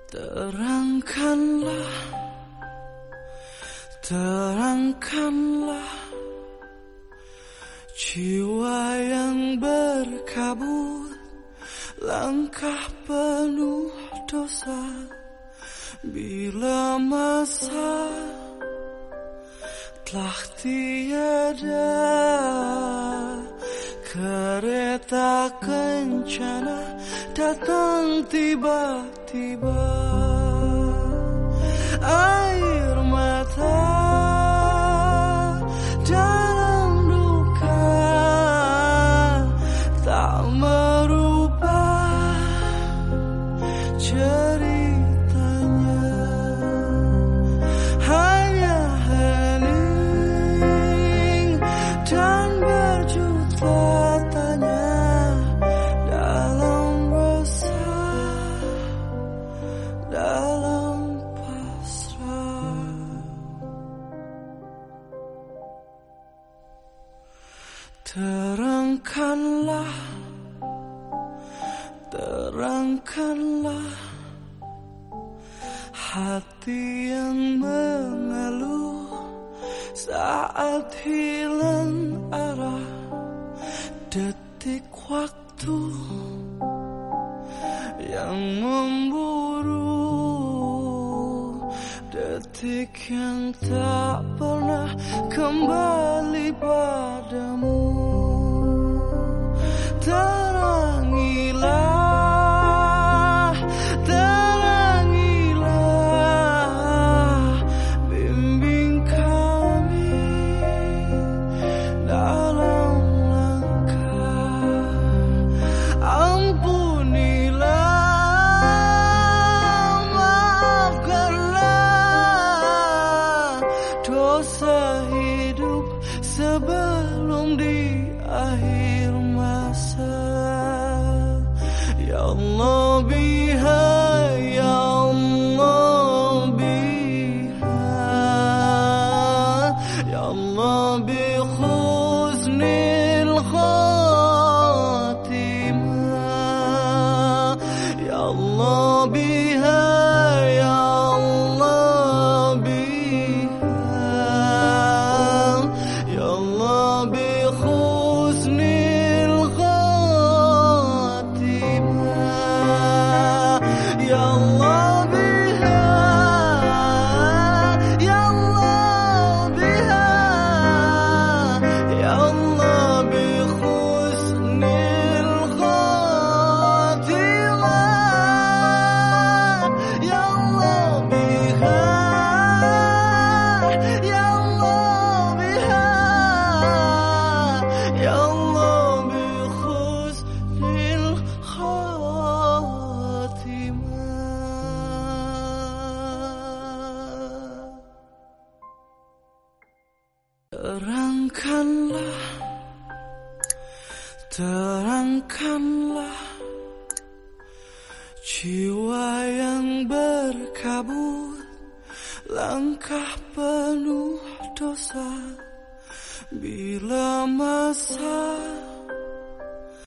Terangkanlah, terangkanlah jiwa yang berkabut, langkah penuh dosa. Bila masa telah tiada, kereta kencana datang tiba-tiba. Air mata dalam duka tak merubah ceritanya. Hanya hening dan berjuta tanya dalam resah, dalam pasrah. Terangkanlah, terangkanlah hati yang mengeluh saat hilang arah. Detik waktu yang memburu, detik yang tak pernah kembali padamu. Terangilah, terangilah, bimbing kami dalam langkah. Ampunilah, maafkanlah dosa hidup sebelum di akhir masa. Ya Allah biha, ya Allah biha, ya Allah bi husnil khatimah. Ya Allah biha, ya Allah biha, ya Allah bi husnil khatimah. Ya Allah biha, ya Allah biha, ya Allah bi husnil khatimah. Ya Allah biha, ya Allah biha, ya Allah bi husnil khatimah. Terangkanlah, terangkanlah jiwa yang berkabut, langkah penuh dosa. Bila masa